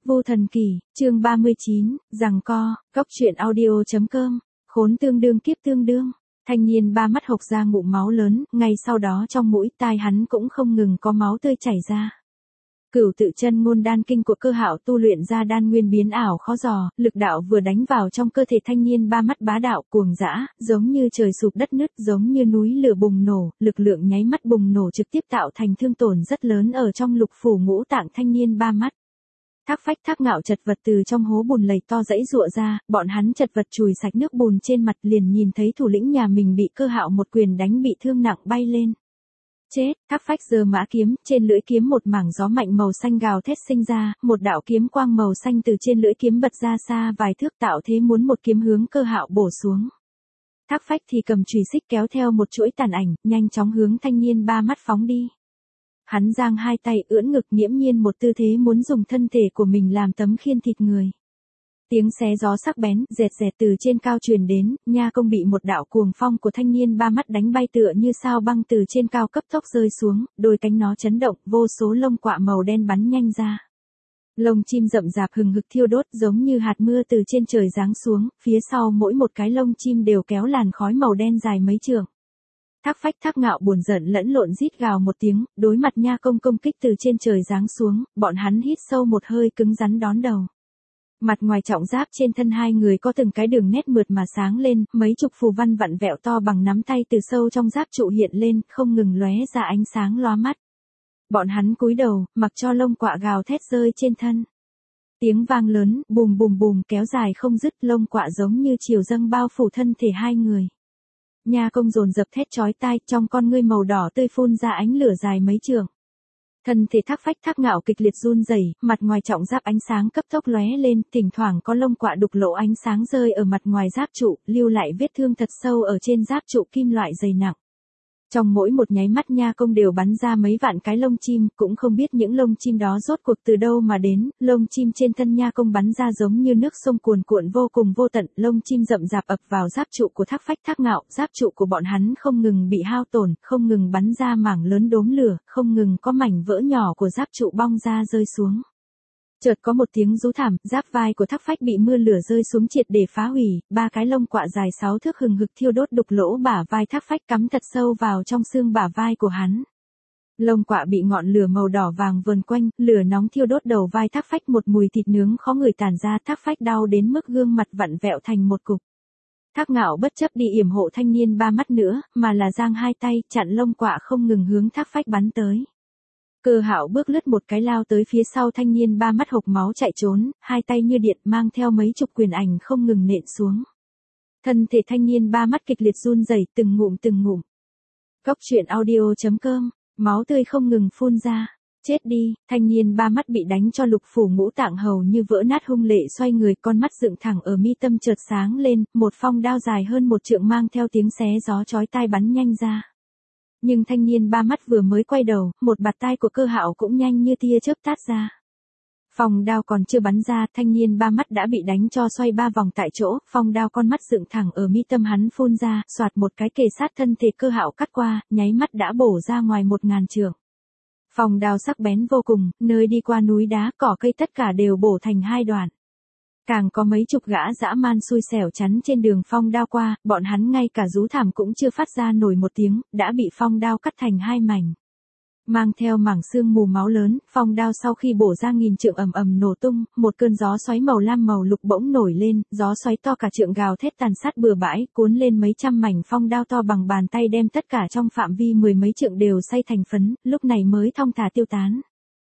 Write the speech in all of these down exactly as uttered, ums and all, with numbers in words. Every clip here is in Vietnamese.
Vô Thần Kỳ, chương ba mươi chín, giằng co, góc truyện audio.com, khốn tương đương kiếp tương đương. Thanh niên ba mắt hộc ra ngụm máu lớn, ngay sau đó trong mũi tai hắn cũng không ngừng có máu tươi chảy ra. Cửu tự chân ngôn đan kinh của Cơ Hạo tu luyện ra đan nguyên biến ảo khó dò, lực đạo vừa đánh vào trong cơ thể thanh niên ba mắt bá đạo cuồng dã, giống như trời sụp đất nứt, giống như núi lửa bùng nổ, lực lượng nháy mắt bùng nổ trực tiếp tạo thành thương tổn rất lớn ở trong lục phủ ngũ tạng thanh niên ba mắt. Thác Phách Thác Ngạo chật vật từ trong hố bùn lầy to dãy giụa ra, bọn hắn chật vật chùi sạch nước bùn trên mặt liền nhìn thấy thủ lĩnh nhà mình bị Cơ Hạo một quyền đánh bị thương nặng bay lên. Chết, Thác Phách giơ mã kiếm, trên lưỡi kiếm một mảng gió mạnh màu xanh gào thét sinh ra, một đạo kiếm quang màu xanh từ trên lưỡi kiếm bật ra xa vài thước tạo thế muốn một kiếm hướng Cơ Hạo bổ xuống. Thác Phách thì cầm chùy xích kéo theo một chuỗi tàn ảnh, nhanh chóng hướng thanh niên ba mắt phóng đi. Hắn giang hai tay ưỡn ngực nghiễm nhiên một tư thế muốn dùng thân thể của mình làm tấm khiên thịt người. Tiếng xé gió sắc bén, rẹt rẹt từ trên cao truyền đến, Nha Công bị một đạo cuồng phong của thanh niên ba mắt đánh bay tựa như sao băng từ trên cao cấp tốc rơi xuống, đôi cánh nó chấn động, vô số lông quạ màu đen bắn nhanh ra. Lông chim rậm rạp hừng hực thiêu đốt giống như hạt mưa từ trên trời giáng xuống, phía sau mỗi một cái lông chim đều kéo làn khói màu đen dài mấy trượng. Thác Phách Thác Ngạo buồn giận lẫn lộn rít gào một tiếng, đối mặt Nha Công công kích từ trên trời giáng xuống, bọn hắn hít sâu một hơi cứng rắn đón đầu. Mặt ngoài trọng giáp trên thân hai người có từng cái đường nét mượt mà sáng lên, mấy chục phù văn vặn vẹo to bằng nắm tay từ sâu trong giáp trụ hiện lên, không ngừng lóe ra ánh sáng lóa mắt. Bọn hắn cúi đầu, mặc cho lông quạ gào thét rơi trên thân. Tiếng vang lớn, bùm bùm bùm kéo dài không dứt, lông quạ giống như chiều dâng bao phủ thân thể hai người. Nha Công dồn dập thét chói tai, trong con ngươi màu đỏ tươi phun ra ánh lửa dài mấy trượng. Thân thể Thác Phách Thác Ngạo kịch liệt run rẩy, mặt ngoài trọng giáp ánh sáng cấp tốc lóe lên, thỉnh thoảng có lông quạ đục lỗ ánh sáng rơi ở mặt ngoài giáp trụ, lưu lại vết thương thật sâu ở trên giáp trụ kim loại dày nặng. Trong mỗi một nháy mắt Nha Công đều bắn ra mấy vạn cái lông chim, cũng không biết những lông chim đó rốt cuộc từ đâu mà đến, lông chim trên thân Nha Công bắn ra giống như nước sông cuồn cuộn vô cùng vô tận, lông chim rậm rạp ập vào giáp trụ của Thác Phách Thác Ngạo, giáp trụ của bọn hắn không ngừng bị hao tổn, không ngừng bắn ra mảng lớn đốm lửa, không ngừng có mảnh vỡ nhỏ của giáp trụ bong ra rơi xuống. Chợt có một tiếng rú thảm, giáp vai của Thác Phách bị mưa lửa rơi xuống triệt để phá hủy, ba cái lông quạ dài sáu thước hừng hực thiêu đốt đục lỗ bả vai Thác Phách cắm thật sâu vào trong xương bả vai của hắn. Lông quạ bị ngọn lửa màu đỏ vàng vờn quanh, lửa nóng thiêu đốt đầu vai Thác Phách, một mùi thịt nướng khó ngửi tản ra, Thác Phách đau đến mức gương mặt vặn vẹo thành một cục. Thác Ngạo bất chấp đi yểm hộ thanh niên ba mắt nữa, mà là giang hai tay, chặn lông quạ không ngừng hướng Thác Phách bắn tới. Cơ Hạo bước lướt một cái lao tới phía sau thanh niên ba mắt hộc máu chạy trốn, hai tay như điện mang theo mấy chục quyền ảnh không ngừng nện xuống. Thân thể thanh niên ba mắt kịch liệt run rẩy từng ngụm từng ngụm. Góc truyện audio.com, máu tươi không ngừng phun ra. Chết đi, thanh niên ba mắt bị đánh cho lục phủ ngũ tạng hầu như vỡ nát hung lệ xoay người, con mắt dựng thẳng ở mi tâm chợt sáng lên, một phong đao dài hơn một trượng mang theo tiếng xé gió chói tai bắn nhanh ra. Nhưng thanh niên ba mắt vừa mới quay đầu, một bạt tai của Cơ Hạo cũng nhanh như tia chớp tát ra. Phong đao còn chưa bắn ra, thanh niên ba mắt đã bị đánh cho xoay ba vòng tại chỗ, phong đao con mắt dựng thẳng ở mi tâm hắn phun ra, xoạt một cái kề sát thân thể Cơ Hạo cắt qua, nháy mắt đã bổ ra ngoài một ngàn trượng. Phong đao sắc bén vô cùng, nơi đi qua núi đá, cỏ cây tất cả đều bổ thành hai đoạn. Càng có mấy chục gã dã man xui xẻo chắn trên đường phong đao qua, bọn hắn ngay cả rú thảm cũng chưa phát ra nổi một tiếng, đã bị phong đao cắt thành hai mảnh. Mang theo mảng xương mù máu lớn, phong đao sau khi bổ ra nghìn trượng ầm ầm nổ tung, một cơn gió xoáy màu lam màu lục bỗng nổi lên, gió xoáy to cả trượng gào thét tàn sát bừa bãi, cuốn lên mấy trăm mảnh phong đao to bằng bàn tay đem tất cả trong phạm vi mười mấy trượng đều xay thành phấn, lúc này mới thong thả tiêu tán.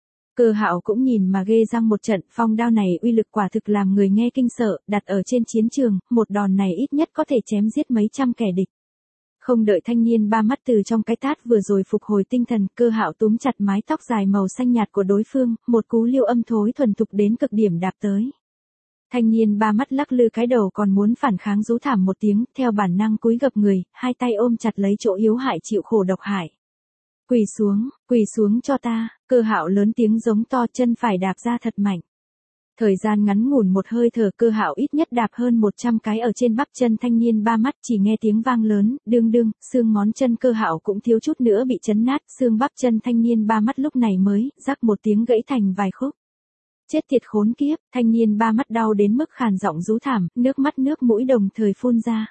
Cơ Hạo cũng nhìn mà ghê răng một trận, phong đao này uy lực quả thực làm người nghe kinh sợ, đặt ở trên chiến trường, một đòn này ít nhất có thể chém giết mấy trăm kẻ địch. Không đợi thanh niên ba mắt từ trong cái tát vừa rồi phục hồi tinh thần, Cơ Hạo túm chặt mái tóc dài màu xanh nhạt của đối phương, một cú liêu âm thối thuần thục đến cực điểm đạp tới. Thanh niên ba mắt lắc lư cái đầu còn muốn phản kháng rú thảm một tiếng, theo bản năng cúi gập người, hai tay ôm chặt lấy chỗ yếu hại chịu khổ độc hại. Quỳ xuống, quỳ xuống cho ta, Cơ Hạo lớn tiếng giống to, chân phải đạp ra thật mạnh. Thời gian ngắn ngủn một hơi thở, Cơ Hạo ít nhất đạp hơn một trăm cái ở trên bắp chân thanh niên ba mắt, chỉ nghe tiếng vang lớn, đương đương, xương ngón chân Cơ Hạo cũng thiếu chút nữa bị chấn nát, xương bắp chân thanh niên ba mắt lúc này mới, rắc một tiếng gãy thành vài khúc. Chết tiệt khốn kiếp, thanh niên ba mắt đau đến mức khàn giọng rú thảm, nước mắt nước mũi đồng thời phun ra.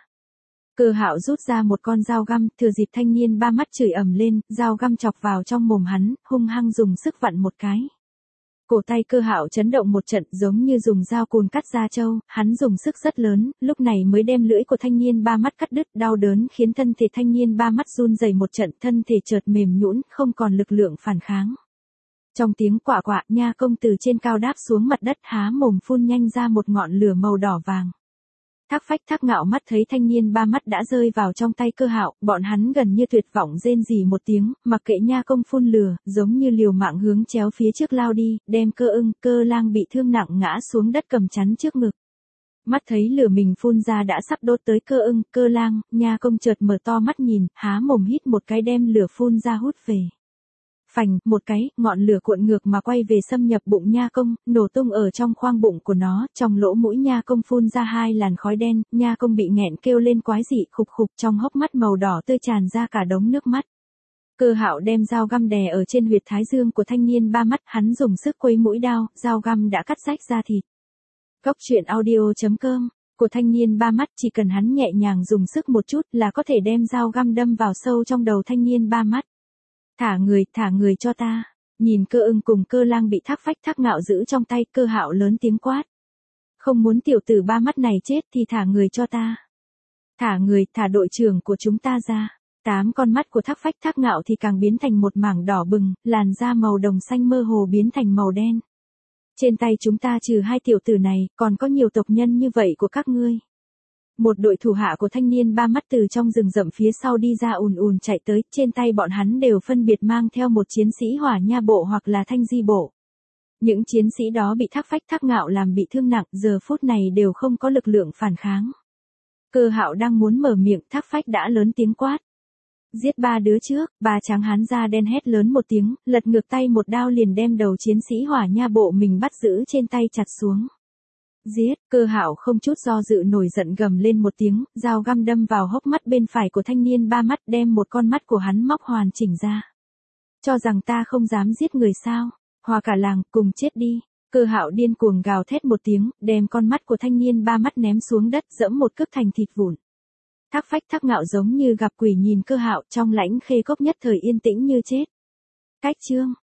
Cơ Hạo rút ra một con dao găm, thừa dịp thanh niên ba mắt chửi ầm lên, dao găm chọc vào trong mồm hắn, hung hăng dùng sức vặn một cái. Cổ tay Cơ Hạo chấn động một trận giống như dùng dao cùn cắt da trâu, hắn dùng sức rất lớn, lúc này mới đem lưỡi của thanh niên ba mắt cắt đứt, đau đớn khiến thân thể thanh niên ba mắt run rẩy một trận, thân thể chợt mềm nhũn, không còn lực lượng phản kháng. Trong tiếng quạ quạ, Nha Công từ trên cao đáp xuống mặt đất, há mồm phun nhanh ra một ngọn lửa màu đỏ vàng. Thác Phách Thác Ngạo mắt thấy thanh niên ba mắt đã rơi vào trong tay Cơ Hạo, bọn hắn gần như tuyệt vọng rên rỉ một tiếng, mặc kệ Nha Công phun lửa, giống như liều mạng hướng chéo phía trước lao đi, đem Cơ Ưng, Cơ Lang bị thương nặng ngã xuống đất cầm chắn trước ngực. Mắt thấy lửa mình phun ra đã sắp đốt tới Cơ Ưng, Cơ Lang, Nha Công chợt mở to mắt nhìn, há mồm hít một cái đem lửa phun ra hút về. Phành, một cái, ngọn lửa cuộn ngược mà quay về xâm nhập bụng Nha Công, nổ tung ở trong khoang bụng của nó, trong lỗ mũi Nha Công phun ra hai làn khói đen, Nha Công bị nghẹn kêu lên quái dị, khục khục, trong hốc mắt màu đỏ tươi tràn ra cả đống nước mắt. Cơ Hạo đem dao găm đè ở trên huyệt thái dương của thanh niên ba mắt, hắn dùng sức quấy mũi đao, dao găm đã cắt rách da thịt. Góc truyện audio chấm com của thanh niên ba mắt, chỉ cần hắn nhẹ nhàng dùng sức một chút là có thể đem dao găm đâm vào sâu trong đầu thanh niên ba mắt. Thả người, thả người cho ta. Nhìn Cơ Ưng cùng Cơ Lang bị Thác Phách Thác Ngạo giữ trong tay, Cơ Hạo lớn tiếng quát. Không muốn tiểu tử ba mắt này chết thì thả người cho ta. Thả người, thả đội trưởng của chúng ta ra. Tám con mắt của Thác Phách Thác Ngạo thì càng biến thành một mảng đỏ bừng, làn da màu đồng xanh mơ hồ biến thành màu đen. Trên tay chúng ta trừ hai tiểu tử này, còn có nhiều tộc nhân như vậy của các ngươi. Một đội thủ hạ của thanh niên ba mắt từ trong rừng rậm phía sau đi ra ùn ùn chạy tới, trên tay bọn hắn đều phân biệt mang theo một chiến sĩ Hỏa Nha bộ hoặc là Thanh Di bộ. Những chiến sĩ đó bị Thác Phách Thác Ngạo làm bị thương nặng, giờ phút này đều không có lực lượng phản kháng. Cơ Hạo đang muốn mở miệng, Thác Phách đã lớn tiếng quát. Giết ba đứa trước, ba tráng hán da đen hét lớn một tiếng, lật ngược tay một đao liền đem đầu chiến sĩ Hỏa Nha bộ mình bắt giữ trên tay chặt xuống. Giết, Cơ Hạo không chút do dự nổi giận gầm lên một tiếng, dao găm đâm vào hốc mắt bên phải của thanh niên ba mắt, đem một con mắt của hắn móc hoàn chỉnh ra. Cho rằng ta không dám giết người sao? Hòa cả làng, cùng chết đi. Cơ Hạo điên cuồng gào thét một tiếng, đem con mắt của thanh niên ba mắt ném xuống đất, dẫm một cước thành thịt vụn. Thác Phách Thác Ngạo giống như gặp quỷ nhìn Cơ Hạo, trong lãnh khê cốc nhất thời yên tĩnh như chết. Cách chương